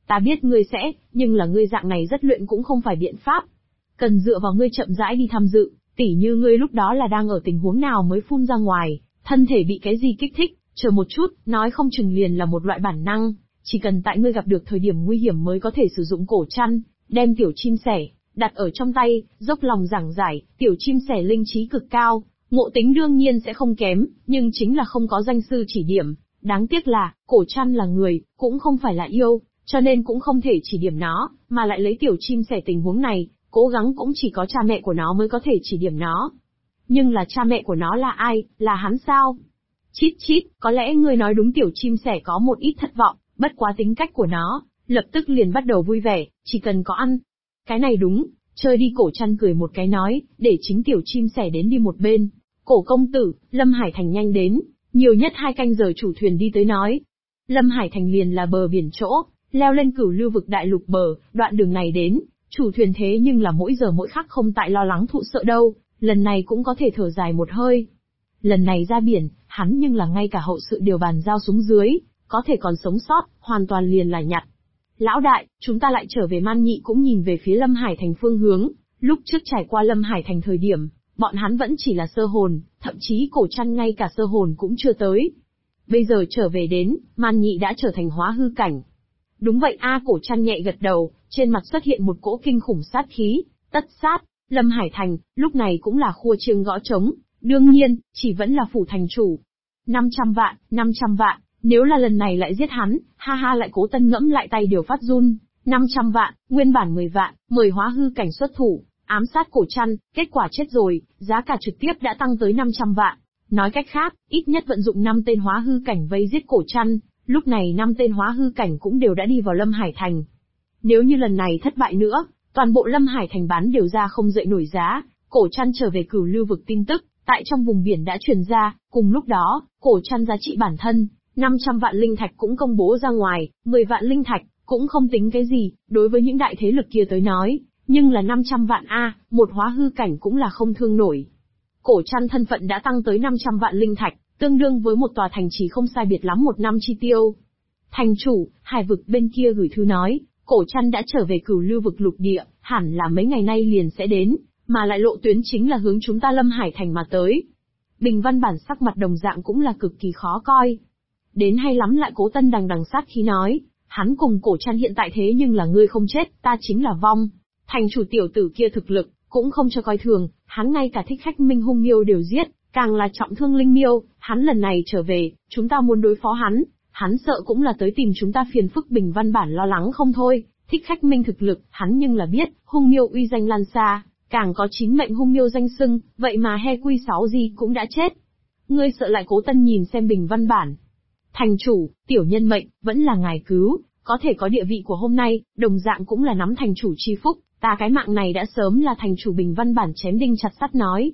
Ta biết ngươi sẽ, nhưng là ngươi dạng này rất luyện cũng không phải biện pháp. Cần dựa vào ngươi chậm rãi đi tham dự, tỉ như ngươi lúc đó là đang ở tình huống nào mới phun ra ngoài, thân thể bị cái gì kích thích, chờ một chút, nói không chừng liền là một loại bản năng, chỉ cần tại ngươi gặp được thời điểm nguy hiểm mới có thể sử dụng cổ chăn, đem tiểu chim sẻ đặt ở trong tay, dốc lòng giảng giải, tiểu chim sẻ linh trí cực cao, ngộ tính đương nhiên sẽ không kém, nhưng chính là không có danh sư chỉ điểm, đáng tiếc là, cổ chăn là người, cũng không phải là yêu, cho nên cũng không thể chỉ điểm nó, mà lại lấy tiểu chim sẻ tình huống này, cố gắng cũng chỉ có cha mẹ của nó mới có thể chỉ điểm nó. Nhưng là cha mẹ của nó là ai, là hắn sao? Chít chít, có lẽ ngươi nói đúng, tiểu chim sẻ có một ít thất vọng, bất quá tính cách của nó, lập tức liền bắt đầu vui vẻ, chỉ cần có ăn. Cái này đúng, chơi đi. Cổ chăn cười một cái nói, để chính tiểu chim sẻ đến đi một bên. Cổ công tử, Lâm Hải Thành nhanh đến, nhiều nhất 2 canh giờ chủ thuyền đi tới nói. Lâm Hải Thành liền là bờ biển chỗ, leo lên Cửu Lưu vực đại lục bờ, đoạn đường này đến, chủ thuyền thế nhưng là mỗi giờ mỗi khắc không tại lo lắng thụ sợ đâu, lần này cũng có thể thở dài một hơi. Lần này ra biển, hắn nhưng là ngay cả hậu sự đều bàn giao xuống dưới, có thể còn sống sót, hoàn toàn liền là nhặt. Lão đại, chúng ta lại trở về. Man Nhị cũng nhìn về phía Lâm Hải Thành phương hướng, lúc trước trải qua Lâm Hải Thành thời điểm, bọn hắn vẫn chỉ là sơ hồn, thậm chí cổ chăn ngay cả sơ hồn cũng chưa tới. Bây giờ trở về đến, Man Nhị đã trở thành hóa hư cảnh. Đúng vậy a. Cổ chăn nhẹ gật đầu, trên mặt xuất hiện một cỗ kinh khủng sát khí, tất sát. Lâm Hải Thành, lúc này cũng là khua chiêng gõ trống, đương nhiên, chỉ vẫn là phủ thành chủ. 500 vạn, 500 vạn, nếu là lần này lại giết hắn, ha ha. Lại Cố Tân ngẫm lại tay đều phát run, 500 vạn, nguyên bản 10 vạn, mời hóa hư cảnh xuất thủ, ám sát cổ chăn, kết quả chết rồi, giá cả trực tiếp đã tăng tới 500 vạn. Nói cách khác, ít nhất vận dụng 5 tên hóa hư cảnh vây giết cổ chăn, lúc này 5 tên hóa hư cảnh cũng đều đã đi vào Lâm Hải Thành. Nếu như lần này thất bại nữa, toàn bộ Lâm Hải Thành bán đều ra không dậy nổi giá. Cổ chăn trở về Cửu Lưu vực tin tức, tại trong vùng biển đã truyền ra, cùng lúc đó, cổ chăn giá trị bản thân, 500 vạn linh thạch cũng công bố ra ngoài, 10 vạn linh thạch, cũng không tính cái gì, đối với những đại thế lực kia tới nói, nhưng là 500 vạn a, một hóa hư cảnh cũng là không thương nổi. Cổ chăn thân phận đã tăng tới 500 vạn linh thạch, tương đương với một tòa thành trì không sai biệt lắm một năm chi tiêu. Thành chủ, hải vực bên kia gửi thư nói, cổ chăn đã trở về Cửu Lưu vực lục địa, hẳn là mấy ngày nay liền sẽ đến, mà lại lộ tuyến chính là hướng chúng ta Lâm Hải Thành mà tới. Bình Văn Bản sắc mặt đồng dạng cũng là cực kỳ khó coi. Đến hay lắm. Lại Cố Tân đằng sát khí nói, hắn cùng cổ chăn hiện tại thế nhưng là ngươi không chết, ta chính là vong. Thành chủ tiểu tử kia thực lực, cũng không cho coi thường, hắn ngay cả thích khách Minh Hung Miêu đều giết, càng là trọng thương Linh Miêu, hắn lần này trở về, chúng ta muốn đối phó hắn sợ cũng là tới tìm chúng ta phiền phức. Bình Văn Bản lo lắng không thôi, thích khách Minh thực lực, hắn nhưng là biết, Hung Miêu uy danh lan xa, càng có 9 mệnh Hung Miêu danh xưng, vậy mà He Quy 6 gì cũng đã chết. Ngươi sợ. Lại Cố Tân nhìn xem Bình Văn Bản. Thành chủ, tiểu nhân mệnh, vẫn là ngài cứu, có thể có địa vị của hôm nay, đồng dạng cũng là nắm thành chủ chi phúc, ta cái mạng này đã sớm là thành chủ. Bình Văn Bản chém đinh chặt sắt nói.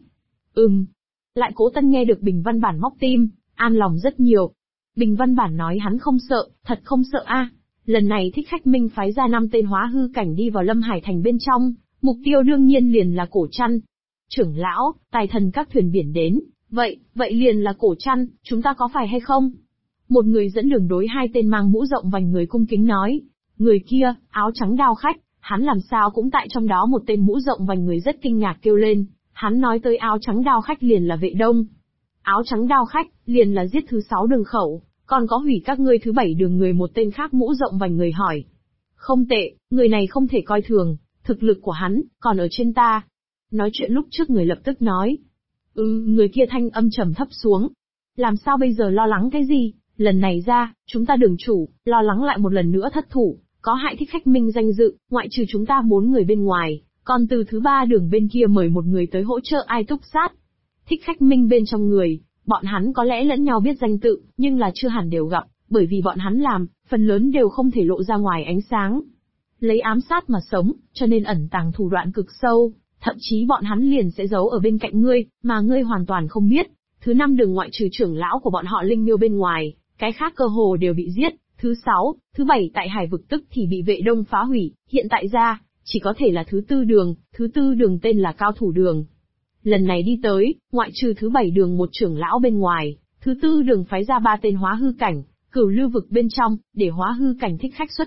Lại Cố Tân nghe được Bình Văn Bản móc tim, an lòng rất nhiều. Bình Văn Bản nói hắn không sợ, thật không sợ a. Lần này thích khách Minh phái ra 5 tên hóa hư cảnh đi vào Lâm Hải Thành bên trong, mục tiêu đương nhiên liền là cổ chăn. Trưởng lão, tài thần các thuyền biển đến, vậy liền là cổ chăn, chúng ta có phải hay không? Một người dẫn đường đối 2 tên mang mũ rộng vành người cung kính nói. Người kia, áo trắng đao khách, hắn làm sao cũng tại trong đó. Một tên mũ rộng vành người rất kinh ngạc kêu lên, hắn nói tới áo trắng đao khách liền là Vệ Đông. Áo trắng đao khách, liền là giết thứ 6 đường khẩu, còn có hủy các ngươi thứ 7 đường người. Một tên khác mũ rộng vành người hỏi. Không tệ, người này không thể coi thường, thực lực của hắn, còn ở trên ta. Nói chuyện lúc trước người lập tức nói. Người kia thanh âm trầm thấp xuống. Làm sao bây giờ, lo lắng cái gì? Lần này ra, chúng ta đường chủ, lo lắng lại một lần nữa thất thủ, có hại thích khách Minh danh dự, ngoại trừ chúng ta 4 người bên ngoài, còn từ thứ 3 đường bên kia mời một người tới hỗ trợ ai túc sát. Thích khách Minh bên trong người, bọn hắn có lẽ lẫn nhau biết danh tự, nhưng là chưa hẳn đều gặp, bởi vì bọn hắn làm, phần lớn đều không thể lộ ra ngoài ánh sáng. Lấy ám sát mà sống, cho nên ẩn tàng thủ đoạn cực sâu, thậm chí bọn hắn liền sẽ giấu ở bên cạnh ngươi, mà ngươi hoàn toàn không biết. Thứ 5 đường ngoại trừ trưởng lão của bọn họ Linh Miêu bên ngoài, cái khác cơ hồ đều bị giết. Thứ 6, thứ 7 tại hải vực tức thì bị Vệ Đông phá hủy, hiện tại ra, chỉ có thể là thứ 4 đường, thứ 4 đường tên là Cao Thủ Đường. Lần này đi tới, ngoại trừ thứ 7 đường một trưởng lão bên ngoài, thứ 4 đường phái ra 3 tên hóa hư cảnh, Cửu Lưu vực bên trong, để hóa hư cảnh thích khách xuất động,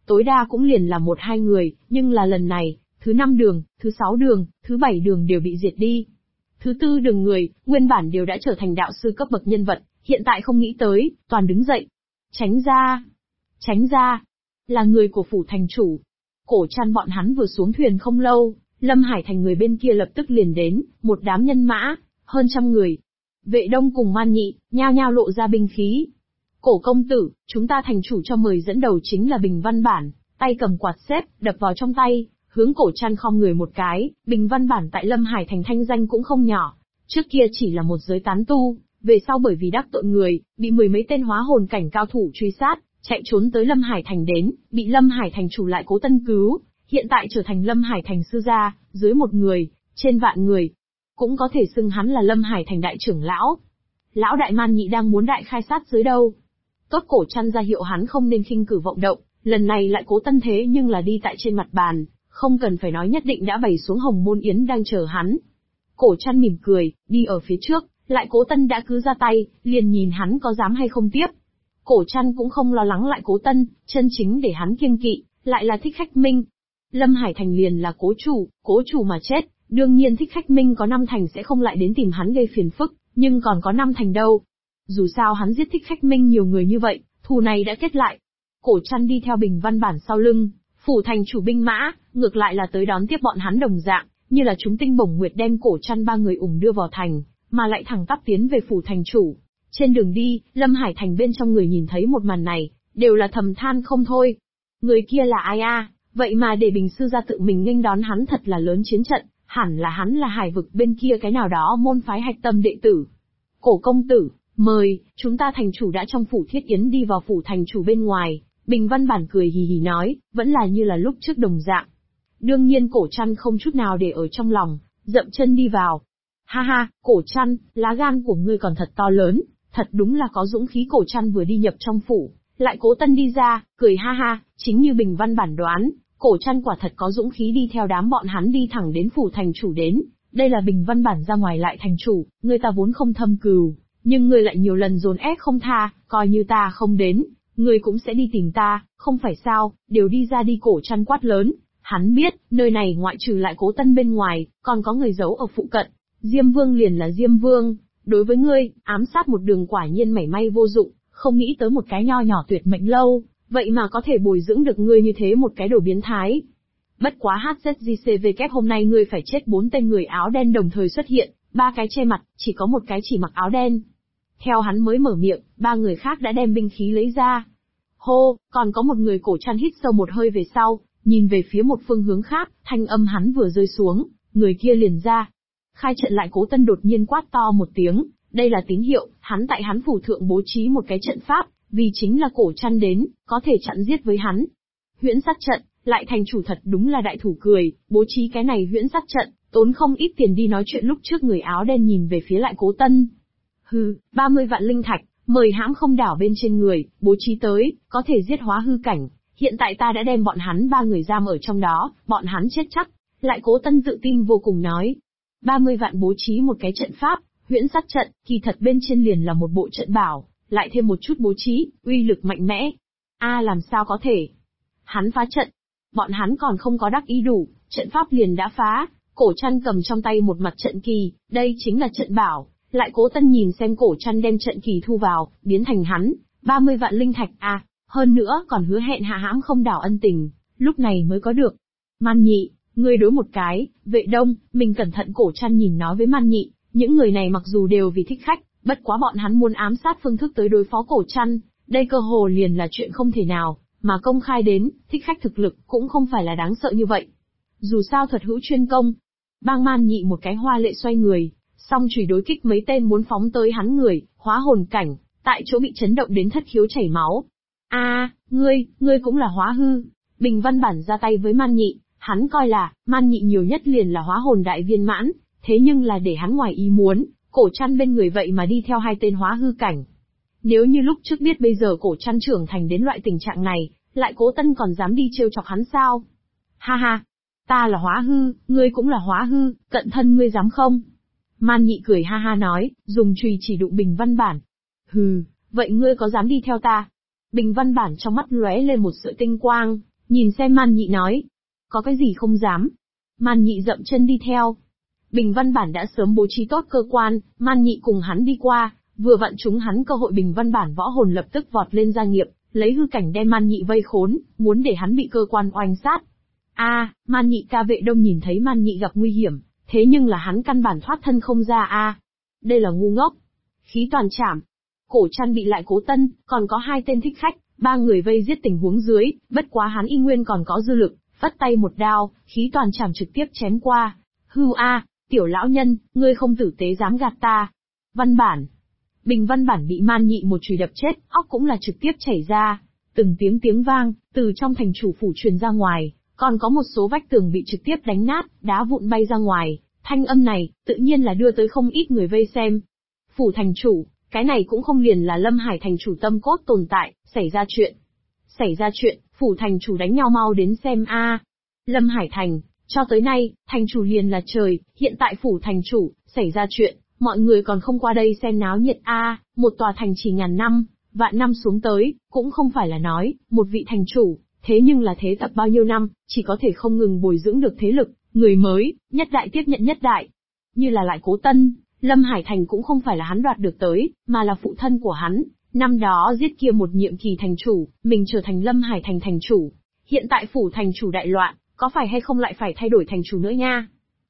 tối đa cũng liền là 1-2 người, nhưng là lần này, thứ 5 đường, thứ 6 đường, thứ 7 đường đều bị diệt đi. Thứ 4 đường người, nguyên bản đều đã trở thành đạo sư cấp bậc nhân vật, hiện tại không nghĩ tới, toàn đứng dậy. Tránh ra! Tránh ra! Là người của phủ thành chủ. Cổ Trăn bọn hắn vừa xuống thuyền không lâu, Lâm Hải Thành người bên kia lập tức liền đến, một đám nhân mã, hơn 100 người. Vệ Đông cùng Man Nhị, nhao nhao lộ ra binh khí. Cổ công tử, chúng ta thành chủ cho mời dẫn đầu chính là Bình Văn Bản, tay cầm quạt xếp, đập vào trong tay, hướng Cổ Trăn khom người một cái. Bình Văn Bản tại Lâm Hải Thành thanh danh cũng không nhỏ, trước kia chỉ là một giới tán tu, về sau bởi vì đắc tội người, bị 10 mấy tên hóa hồn cảnh cao thủ truy sát, chạy trốn tới Lâm Hải Thành đến, bị Lâm Hải Thành chủ lại Cố Tân cứu, hiện tại trở thành Lâm Hải Thành sư gia, dưới 1 người, trên vạn người. Cũng có thể xưng hắn là Lâm Hải Thành đại trưởng lão. Lão đại Man Nhị đang muốn đại khai sát giới đâu. Tốt Cổ Trăn ra hiệu hắn không nên khinh cử vọng động, lần này lại Cố Tân thế nhưng là đi tại trên mặt bàn, không cần phải nói nhất định đã bày xuống hồng môn yến đang chờ hắn. Cổ Trăn mỉm cười, đi ở phía trước, lại Cố Tân đã cứ ra tay, liền nhìn hắn có dám hay không tiếp. Cổ Trăn cũng không lo lắng lại Cố Tân, chân chính để hắn kiêng kỵ, lại là Thích Khách Minh. Lâm Hải Thành liền là cố chủ mà chết, đương nhiên Thích Khách Minh có 5 thành sẽ không lại đến tìm hắn gây phiền phức, nhưng còn có 5 thành đâu. Dù sao hắn giết Thích Khách Minh nhiều người như vậy, thù này đã kết lại. Cổ Trăn đi theo Bình Văn Bản sau lưng, phủ thành chủ binh mã, ngược lại là tới đón tiếp bọn hắn đồng dạng, như là chúng tinh bổng nguyệt đem Cổ Trăn 3 người đưa vào thành, mà lại thẳng tắp tiến về phủ thành chủ. Trên đường đi, Lâm Hải Thành bên trong người nhìn thấy một màn này, đều là thầm than không thôi. Người kia là ai a? Vậy mà để Bình sư gia tự mình nghênh đón hắn thật là lớn chiến trận, hẳn là hắn là Hải vực bên kia cái nào đó môn phái hạch tâm đệ tử. Cổ công tử, mời, chúng ta thành chủ đã trong phủ thiết yến đi vào phủ thành chủ bên ngoài. Bình Văn Bản cười hì hì nói, vẫn là như là lúc trước đồng dạng. Đương nhiên Cổ Trăn không chút nào để ở trong lòng, dậm chân đi vào. Ha ha, Cổ Trăn, lá gan của ngươi còn thật to lớn, thật đúng là có dũng khí. Cổ Trăn vừa đi nhập trong phủ, lại Cố Tân đi ra, cười ha ha, chính như Bình Văn Bản đoán, Cổ Trăn quả thật có dũng khí đi theo đám bọn hắn đi thẳng đến phủ thành chủ đến. Đây là Bình Văn Bản ra ngoài lại thành chủ, ngươi ta vốn không thâm cừu, nhưng ngươi lại nhiều lần dồn ép không tha, coi như ta không đến, ngươi cũng sẽ đi tìm ta, không phải sao? Đều đi ra đi. Cổ Trăn quát lớn, hắn biết, nơi này ngoại trừ lại Cố Tân bên ngoài, còn có người giấu ở phụ cận. Diêm Vương liền là Diêm Vương, đối với ngươi, ám sát một đường quả nhiên mảy may vô dụng, không nghĩ tới một cái nho nhỏ tuyệt mệnh lâu, vậy mà có thể bồi dưỡng được ngươi như thế một cái đồ biến thái. Bất quá HZJCV hôm nay ngươi phải chết. 4 tên người áo đen đồng thời xuất hiện, 3 cái che mặt, chỉ có một cái chỉ mặc áo đen. Theo hắn mới mở miệng, 3 người khác đã đem binh khí lấy ra. Hô, còn có một người. Cổ Trăn hít sâu một hơi về sau, nhìn về phía một phương hướng khác, thanh âm hắn vừa rơi xuống, người kia liền ra. Khai trận lại. Cố Tân đột nhiên quát to một tiếng, đây là tín hiệu, hắn tại hắn phủ thượng bố trí một cái trận pháp, vì chính là Cổ Trăn đến, có thể chặn giết với hắn. Huyễn sát trận, lại thành chủ thật đúng là đại thủ cười, bố trí cái này huyễn sát trận, tốn không ít tiền đi. Nói chuyện lúc trước người áo đen nhìn về phía lại Cố Tân. 30 vạn linh thạch, mời hãm không đảo bên trên người, bố trí tới, có thể giết hóa hư cảnh. Hiện tại ta đã đem bọn hắn 3 người giam ở trong đó, bọn hắn chết chắc. Lại Cố Tân tự tin vô cùng nói. 30 vạn bố trí một cái trận pháp, huyễn sát trận, kỳ thật bên trên liền là một bộ trận bảo, lại thêm một chút bố trí, uy lực mạnh mẽ. Làm sao có thể? Hắn phá trận. Bọn hắn còn không có đắc ý đủ, trận pháp liền đã phá. Cổ Trăn cầm trong tay một mặt trận kỳ, đây chính là trận bảo. Lại Cố Tân nhìn xem Cổ Trăn đem trận kỳ thu vào, biến thành hắn, 30 vạn linh thạch hơn nữa còn hứa hẹn hạ hãm không đảo ân tình, lúc này mới có được. Man Nhị, ngươi đối một cái. Vệ Đông, mình cẩn thận. Cổ Trăn nhìn nói với Man Nhị, những người này mặc dù đều vì thích khách, bất quá bọn hắn muốn ám sát phương thức tới đối phó Cổ Trăn, đây cơ hồ liền là chuyện không thể nào, mà công khai đến, thích khách thực lực cũng không phải là đáng sợ như vậy. Dù sao thuật hữu chuyên công. Bang Man Nhị một cái hoa lệ xoay người, song chùy đối kích mấy tên muốn phóng tới hắn người, hóa hồn cảnh, tại chỗ bị chấn động đến thất khiếu chảy máu. Ngươi cũng là hóa hư. Bình Văn Bản ra tay với Man Nhị, hắn coi là, Man Nhị nhiều nhất liền là hóa hồn đại viên mãn, thế nhưng là để hắn ngoài ý muốn, Cổ Trăn bên người vậy mà đi theo 2 tên hóa hư cảnh. Nếu như lúc trước biết bây giờ Cổ Trăn trưởng thành đến loại tình trạng này, lại Cố Tân còn dám đi trêu chọc hắn sao? Ha ha, ta là hóa hư, ngươi cũng là hóa hư, cận thân ngươi dám không? Man Nhị cười ha ha nói, dùng chùy chỉ đụng Bình Văn Bản. Vậy ngươi có dám đi theo ta? Bình Văn Bản trong mắt lóe lên một sợi tinh quang, Nhìn xem Man Nhị nói. Có cái gì không dám. Man Nhị dậm chân đi theo. Bình Văn Bản đã sớm bố trí tốt cơ quan, Man Nhị cùng hắn đi qua, vừa vặn chúng hắn cơ hội Bình Văn Bản võ hồn lập tức vọt lên gia nghiệp, lấy hư cảnh đem Man Nhị vây khốn, muốn để hắn bị cơ quan oanh sát. Man Nhị ca Vệ Đông nhìn thấy Man Nhị gặp nguy hiểm, thế nhưng là hắn căn bản thoát thân không ra đây là ngu ngốc. Khí toàn chảm. Cổ Trăn bị lại Cố Tân, còn có 2 tên thích khách, 3 người vây giết tình huống dưới, bất quá hắn y nguyên còn có dư lực, vắt tay một đao, khí toàn chảm trực tiếp chém qua. Hưu tiểu lão nhân, ngươi không tử tế dám gạt ta. Văn Bản. Bình Văn Bản bị Man Nhị một chùy đập chết, óc cũng là trực tiếp chảy ra. Từng tiếng vang, từ trong thành chủ phủ truyền ra ngoài, còn có một số vách tường bị trực tiếp đánh nát, đá vụn bay ra ngoài. Thanh âm này, tự nhiên là đưa tới không ít người vây xem. Phủ thành chủ, cái này cũng không liền là Lâm Hải thành chủ tâm cốt tồn tại, xảy ra chuyện, phủ thành chủ đánh nhau mau đến xem Lâm Hải thành, cho tới nay, thành chủ liền là trời, hiện tại phủ thành chủ, xảy ra chuyện, mọi người còn không qua đây xem náo nhiệt một tòa thành chỉ ngàn năm, vạn năm xuống tới, cũng không phải là nói, một vị thành chủ, thế nhưng là thế tập bao nhiêu năm, chỉ có thể không ngừng bồi dưỡng được thế lực, người mới, nhất đại tiếp nhận nhất đại. Như là lại Cố Tân, Lâm Hải thành cũng không phải là hắn đoạt được tới, mà là phụ thân của hắn, năm đó giết kia một nhiệm kỳ thành chủ, mình trở thành Lâm Hải thành thành chủ. Hiện tại phủ thành chủ đại loạn, có phải hay không lại phải thay đổi thành chủ nữa nha?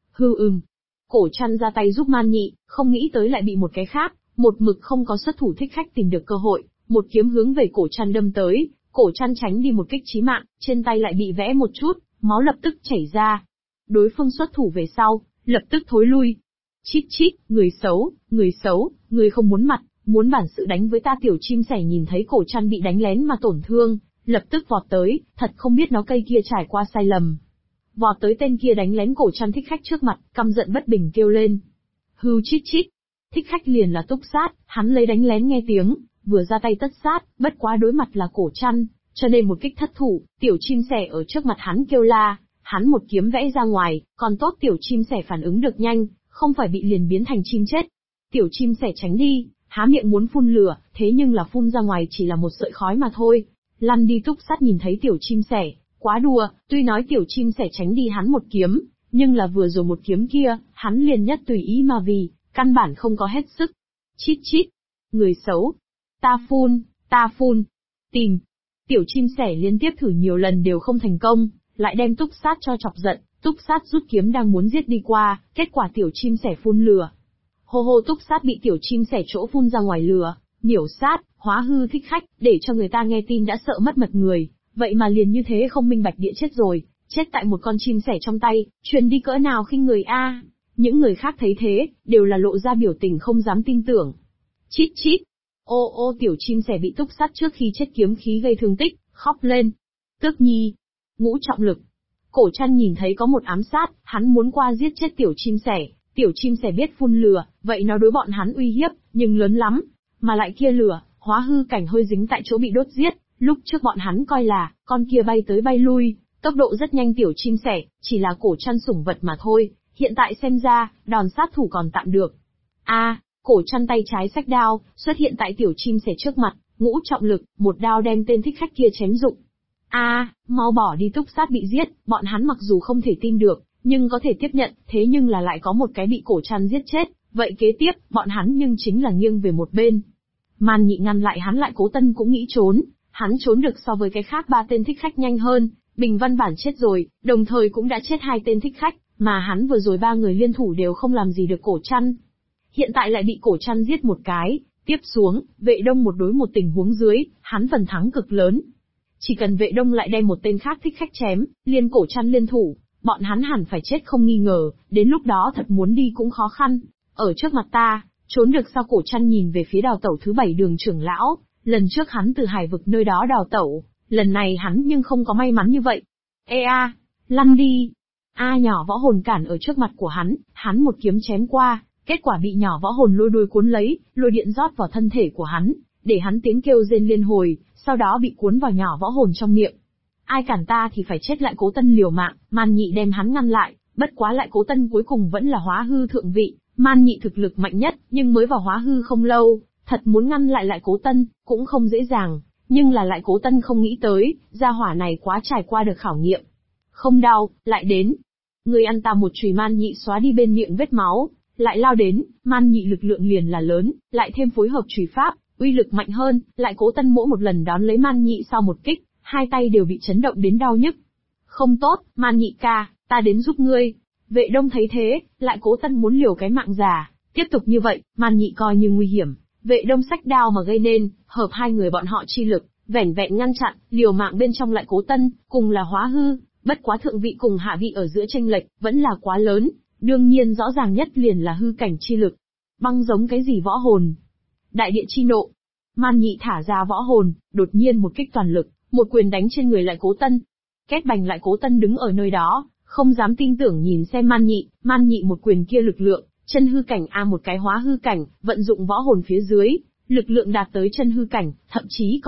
Cổ Trăn ra tay giúp Man Nhị, không nghĩ tới lại bị một cái khác, một mực không có xuất thủ thích khách tìm được cơ hội, một kiếm hướng về Cổ Trăn đâm tới, Cổ Trăn tránh đi một kích chí mạng, trên tay lại bị vẽ một chút, máu lập tức chảy ra. Đối phương xuất thủ về sau, lập tức thối lui. Chít, người xấu, người không muốn mặt, muốn bản sự đánh với ta tiểu chim sẻ nhìn thấy Cổ Trăn bị đánh lén mà tổn thương, lập tức vọt tới, thật không biết nó cây kia trải qua sai lầm. Vọt tới tên kia đánh lén Cổ Trăn thích khách trước mặt, căm giận bất bình kêu lên. Hưu chít, thích khách liền là Túc Sát, hắn lấy đánh lén nghe tiếng, vừa ra tay tất sát, bất quá đối mặt là Cổ Trăn, cho nên một kích thất thủ, tiểu chim sẻ ở trước mặt hắn kêu la, hắn một kiếm vẽ ra ngoài, còn tốt tiểu chim sẻ phản ứng được nhanh, không phải bị liền biến thành chim chết. Tiểu chim sẻ tránh đi, há miệng muốn phun lửa, thế nhưng là phun ra ngoài chỉ là một sợi khói mà thôi. Lăn đi. Túc Sát nhìn thấy tiểu chim sẻ, quá đùa, tuy nói tiểu chim sẻ tránh đi hắn một kiếm, nhưng là vừa rồi một kiếm kia, hắn liền nhất tùy ý mà vì, căn bản không có hết sức. Chít, người xấu, ta phun, tìm. Tiểu chim sẻ liên tiếp thử nhiều lần đều không thành công, lại đem Túc Sát cho chọc giận, Túc Sát rút kiếm đang muốn giết đi qua, kết quả tiểu chim sẻ phun lửa. Hô Túc Sát bị tiểu chim sẻ chỗ phun ra ngoài lửa, miểu sát, hóa hư thích khách, để cho người ta nghe tin đã sợ mất mật người, vậy mà liền như thế không minh bạch địa chết rồi, chết tại một con chim sẻ trong tay, truyền đi cỡ nào khinh người Những người khác thấy thế, đều là lộ ra biểu tình không dám tin tưởng. Chít, tiểu chim sẻ bị Túc Sát trước khi chết kiếm khí gây thương tích, khóc lên. Tước Nhi, ngũ trọng lực. Cổ Trăn nhìn thấy có một ám sát, hắn muốn qua giết chết tiểu chim sẻ biết phun lửa, vậy nó đối bọn hắn uy hiếp, nhưng lớn lắm, mà lại kia lửa, hóa hư cảnh hơi dính tại chỗ bị đốt giết, lúc trước bọn hắn coi là, con kia bay tới bay lui, tốc độ rất nhanh tiểu chim sẻ, chỉ là Cổ Trăn sủng vật mà thôi, hiện tại xem ra, đòn sát thủ còn tạm được. Cổ Trăn tay trái xách đao, xuất hiện tại tiểu chim sẻ trước mặt, ngũ trọng lực, một đao đem tên thích khách kia chém rụng. Mau bỏ đi. Túc Sát bị giết, bọn hắn mặc dù không thể tin được, nhưng có thể tiếp nhận, thế nhưng là lại có một cái bị Cổ Trăn giết chết, vậy kế tiếp, bọn hắn nhưng chính là nghiêng về một bên. Man Nhị ngăn lại hắn lại Cố Tân cũng nghĩ trốn, hắn trốn được so với cái khác 3 tên thích khách nhanh hơn, Bình Văn Bản chết rồi, đồng thời cũng đã chết 2 tên thích khách, mà hắn vừa rồi 3 người liên thủ đều không làm gì được Cổ Trăn. Hiện tại lại bị Cổ Trăn giết một cái, tiếp xuống, Vệ Đông một đối một tình huống dưới, hắn phần thắng cực lớn. Chỉ cần Vệ Đông lại đem một tên khác thích khách chém, liên Cổ Trăn liên thủ, bọn hắn hẳn phải chết không nghi ngờ, đến lúc đó thật muốn đi cũng khó khăn. Ở trước mặt ta, trốn được sao? Cổ Trăn nhìn về phía đào tẩu thứ 7 đường trưởng lão, lần trước hắn từ Hải vực nơi đó đào tẩu, lần này hắn nhưng không có may mắn như vậy. Lăn đi. Nhỏ võ hồn cản ở trước mặt của hắn một kiếm chém qua, kết quả bị nhỏ võ hồn lôi đuôi cuốn lấy, lôi điện rót vào thân thể của hắn, để hắn tiếng kêu rên liên hồi, sau đó bị cuốn vào nhỏ võ hồn trong miệng. Ai cản ta thì phải chết. Lại Cố Tân liều mạng, Man Nhị đem hắn ngăn lại, bất quá lại Cố Tân cuối cùng vẫn là hóa hư thượng vị, Man Nhị thực lực mạnh nhất, nhưng mới vào hóa hư không lâu, thật muốn ngăn lại Cố Tân, cũng không dễ dàng, Nhưng là lại Cố Tân không nghĩ tới, gia hỏa này quá trải qua được khảo nghiệm. Không đau, lại đến. Người ăn ta một chùy Man Nhị xóa đi bên miệng vết máu, lại lao đến, Man Nhị lực lượng liền là lớn, lại thêm phối hợp chùy pháp, uy lực mạnh hơn, lại Cố Tân mỗi một lần đón lấy Man Nhị sau một kích, hai tay đều bị chấn động đến đau nhức. Không tốt, Man Nhị ca, ta đến giúp ngươi. Vệ Đông thấy thế, lại Cố Tân muốn liều cái mạng già, tiếp tục như vậy, Man Nhị coi như nguy hiểm. Vệ Đông xách đao mà gây nên, hợp hai người bọn họ chi lực, vẻn vẹn ngăn chặn, liều mạng bên trong lại Cố Tân, cùng là hóa hư, bất quá thượng vị cùng hạ vị ở giữa chênh lệch, vẫn là quá lớn, đương nhiên rõ ràng nhất liền là hư cảnh chi lực. Băng giống cái gì võ hồn? Đại địa chi nộ. Man Nhị thả ra võ hồn, đột nhiên một kích toàn lực, một quyền đánh trên người lại Cố Tân. Két bành lại Cố Tân đứng ở nơi đó, không dám tin tưởng nhìn xem Man Nhị một quyền kia lực lượng, chân hư cảnh một cái hóa hư cảnh, vận dụng võ hồn phía dưới, lực lượng đạt tới chân hư cảnh, thậm chí còn